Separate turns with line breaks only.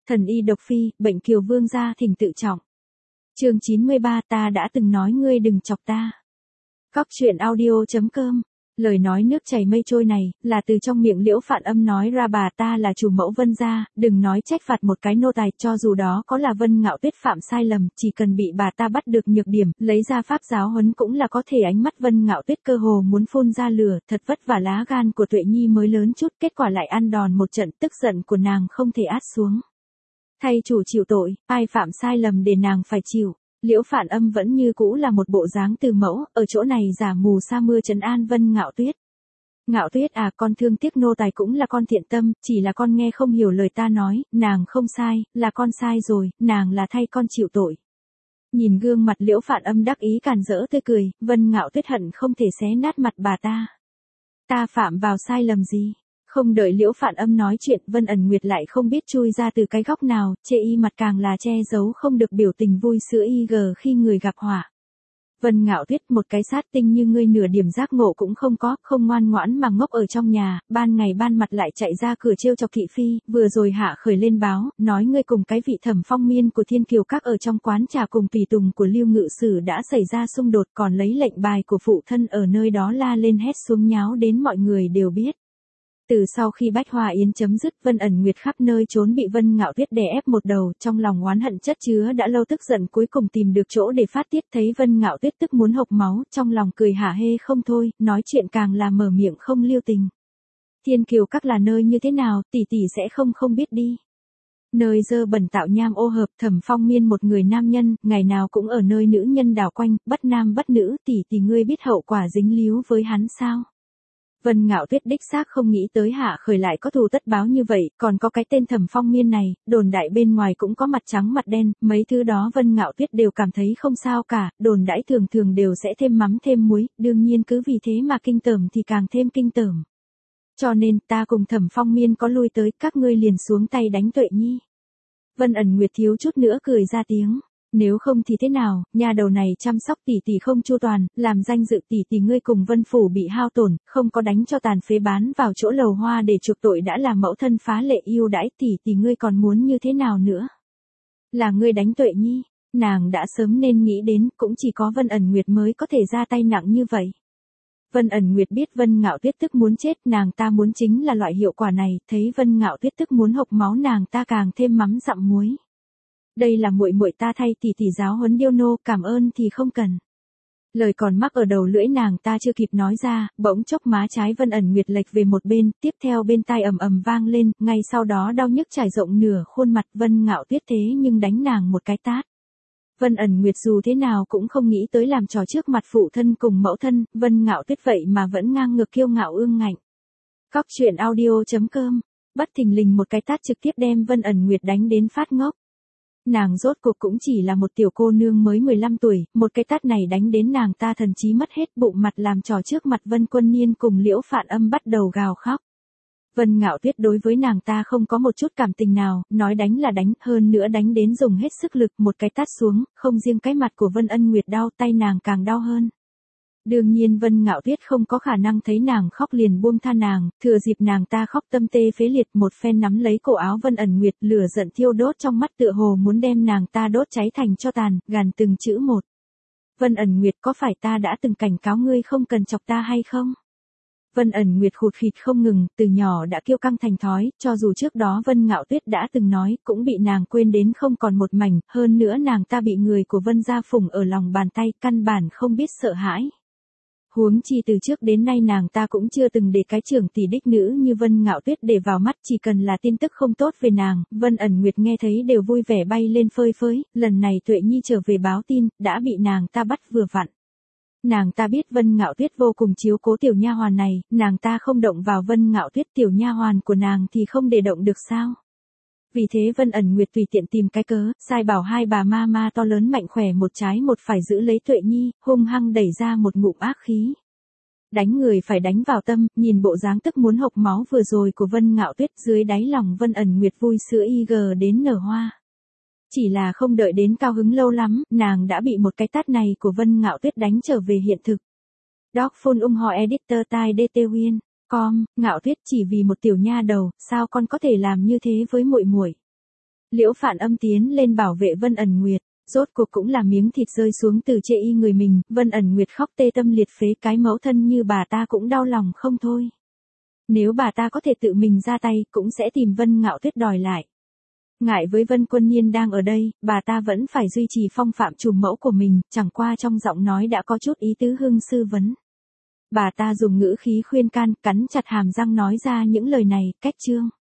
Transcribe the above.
Thần y độc phi, bệnh kiều vương gia thỉnh tự trọng. Chương 93, ta đã từng nói ngươi đừng chọc ta. Góc truyện audio.com. Lời nói nước chảy mây trôi này, là từ trong miệng Liễu Phạn Âm nói ra. Bà ta là chủ mẫu Vân gia, đừng nói trách phạt một cái nô tài, cho dù đó có là Vân Ngạo Tuyết phạm sai lầm, chỉ cần bị bà ta bắt được nhược điểm, lấy ra pháp giáo huấn cũng là có thể. Ánh mắt Vân Ngạo Tuyết cơ hồ muốn phun ra lửa, thật vất vả lá gan của Tuệ Nhi mới lớn chút, kết quả lại ăn đòn một trận, tức giận của nàng không thể át xuống. Thay chủ chịu tội, ai phạm sai lầm để nàng phải chịu. Liễu Phạn Âm vẫn như cũ là một bộ dáng từ mẫu, ở chỗ này giả mù sa mưa trấn an Vân Ngạo Tuyết. Ngạo Tuyết à, con thương tiếc nô tài cũng là con thiện tâm, chỉ là con nghe không hiểu lời ta nói, nàng không sai, là con sai rồi, nàng là thay con chịu tội. Nhìn gương mặt Liễu Phạn Âm đắc ý càn rỡ tươi cười, Vân Ngạo Tuyết hận không thể xé nát mặt bà ta. Ta phạm vào sai lầm gì? Không đợi Liễu Phạn Âm nói chuyện, Vân ẩn nguyệt lại không biết chui ra từ cái góc nào, chê y mặt càng là che giấu không được biểu tình vui sữa y gờ khi người gặp họa. Vân Ngạo Tuyết, một cái sát tinh như ngươi nửa điểm giác ngộ cũng không có, không ngoan ngoãn mà ngốc ở trong nhà, ban ngày ban mặt lại chạy ra cửa trêu chọc thị phi, vừa rồi hạ khởi lên báo, nói ngươi cùng cái vị Thẩm Phong Miên của Thiên Kiều Các ở trong quán trà cùng tùy tùng của Lưu Ngự Sử đã xảy ra xung đột, còn lấy lệnh bài của phụ thân ở nơi đó la lên hét xuống nháo đến mọi người đều biết. Từ sau khi Bách Hoa Yến chấm dứt, Vân ẩn nguyệt khắp nơi trốn bị Vân Ngạo Tuyết đè ép một đầu, trong lòng oán hận chất chứa đã lâu, tức giận cuối cùng tìm được chỗ để phát tiết, thấy Vân Ngạo Tuyết tức muốn hộc máu, trong lòng cười hả hê không thôi, nói chuyện càng là mở miệng không lưu tình. Thiên Kiều Các là nơi như thế nào, tỷ tỷ sẽ không biết đi. Nơi dơ bẩn tạo nham ô hợp, Thẩm Phong Miên một người nam nhân, ngày nào cũng ở nơi nữ nhân đảo quanh, bất nam bất nữ, tỷ ngươi biết hậu quả dính líu với hắn sao? Vân Ngạo Tuyết đích xác không nghĩ tới hạ khởi lại có thù tất báo như vậy, còn có cái tên Thẩm Phong Miên này, đồn đại bên ngoài cũng có mặt trắng mặt đen, mấy thứ đó Vân Ngạo Tuyết đều cảm thấy không sao cả, đồn đãi thường đều sẽ thêm mắm thêm muối, đương nhiên cứ vì thế mà kinh tởm thì càng thêm kinh tởm. Cho nên ta cùng Thẩm Phong Miên có lui tới, các ngươi liền xuống tay đánh Tuệ Nhi. Vân ẩn nguyệt thiếu chút nữa cười ra tiếng. Nếu không thì thế nào, nhà đầu này chăm sóc tỷ tỷ không chu toàn, làm danh dự tỷ ngươi cùng Vân phủ bị hao tổn, không có đánh cho tàn phế bán vào chỗ lầu hoa để chuộc tội đã là mẫu thân phá lệ yêu đãi, tỷ ngươi còn muốn như thế nào nữa? Là ngươi đánh Tuệ Nhi, nàng đã sớm nên nghĩ đến, cũng chỉ có Vân ẩn nguyệt mới có thể ra tay nặng như vậy. Vân ẩn nguyệt biết Vân Ngạo Tuyết tức muốn chết, nàng ta muốn chính là loại hiệu quả này, thấy Vân Ngạo Tuyết tức muốn hộc máu nàng ta càng thêm mắm dặm muối. Đây là muội muội ta thay tỷ giáo huấn điêu nô, cảm ơn thì không cần. Lời còn mắc ở đầu lưỡi nàng ta chưa kịp nói ra, bỗng chốc má trái Vân ẩn nguyệt lệch về một bên, tiếp theo bên tai ầm vang lên, ngay sau đó đau nhức trải rộng nửa khuôn mặt. Vân Ngạo Tuyết thế nhưng đánh nàng một cái tát. Vân ẩn nguyệt dù thế nào cũng không nghĩ tới làm trò trước mặt phụ thân cùng mẫu thân, Vân Ngạo Tuyết vậy mà vẫn ngang ngược kiêu ngạo ương ngạnh. Góc truyện audio.com. Bất thình lình một cái tát trực tiếp đem Vân ẩn nguyệt đánh đến phát ngốc. Nàng rốt cuộc cũng chỉ là một tiểu cô nương mới 15 tuổi, một cái tát này đánh đến nàng ta thần trí mất hết, bụng mặt làm trò trước mặt Vân Quân Niên cùng Liễu Phạn Âm bắt đầu gào khóc. Vân Ngạo Tuyết đối với nàng ta không có một chút cảm tình nào, nói đánh là đánh, hơn nữa đánh đến dùng hết sức lực, một cái tát xuống, không riêng cái mặt của Vân Ân Nguyệt đau, tay nàng càng đau hơn. Đương nhiên Vân Ngạo Tuyết không có khả năng thấy nàng khóc liền buông tha nàng, thừa dịp nàng ta khóc tâm tê phế liệt, một phen nắm lấy cổ áo Vân ẩn nguyệt, lửa giận thiêu đốt trong mắt tựa hồ muốn đem nàng ta đốt cháy thành tro tàn, gàn từng chữ một. Vân ẩn nguyệt, có phải ta đã từng cảnh cáo ngươi không cần chọc ta hay không? Vân ẩn nguyệt khụt khịt không ngừng, từ nhỏ đã kiêu căng thành thói, cho dù trước đó Vân Ngạo Tuyết đã từng nói, cũng bị nàng quên đến không còn một mảnh, hơn nữa nàng ta bị người của Vân gia phụng ở lòng bàn tay, căn bản không biết sợ hãi. Huống chi từ trước đến nay nàng ta cũng chưa từng để cái trưởng tỷ đích nữ như Vân Ngạo Tuyết để vào mắt, chỉ cần là tin tức không tốt về nàng, Vân ẩn nguyệt nghe thấy đều vui vẻ bay lên phơi phới, lần này Tuệ Nhi trở về báo tin, đã bị nàng ta bắt vừa vặn. Nàng ta biết Vân Ngạo Tuyết vô cùng chiếu cố tiểu nha hoàn này, nàng ta không động vào Vân Ngạo Tuyết, tiểu nha hoàn của nàng thì không để động được sao? Vì thế Vân ẩn nguyệt tùy tiện tìm cái cớ, sai bảo hai bà ma to lớn mạnh khỏe một trái một phải giữ lấy Tuệ Nhi, hung hăng đẩy ra một ngụm ác khí. Đánh người phải đánh vào tâm, nhìn bộ dáng tức muốn hộc máu vừa rồi của Vân Ngạo Tuyết, dưới đáy lòng Vân ẩn nguyệt vui sữa y gờ đến nở hoa. Chỉ là không đợi đến cao hứng lâu lắm, nàng đã bị một cái tát này của Vân Ngạo Tuyết đánh trở về hiện thực. Doc phone ho editor tai DT Huyên. Ngạo Tuyết, chỉ vì một tiểu nha đầu, sao con có thể làm như thế với muội muội? Liễu Phạn Âm tiến lên bảo vệ Vân Ẩn Nguyệt, rốt cuộc cũng là miếng thịt rơi xuống từ chê y người mình, Vân Ẩn Nguyệt khóc tê tâm liệt phế, cái mẫu thân như bà ta cũng đau lòng không thôi. Nếu bà ta có thể tự mình ra tay, cũng sẽ tìm Vân Ngạo Tuyết đòi lại. Ngại với Vân Quân Nhiên đang ở đây, bà ta vẫn phải duy trì phong phạm chủ mẫu của mình, chẳng qua trong giọng nói đã có chút ý tứ hưng sư vấn. Bà ta dùng ngữ khí khuyên can, cắn chặt hàm răng nói ra những lời này, cách Trương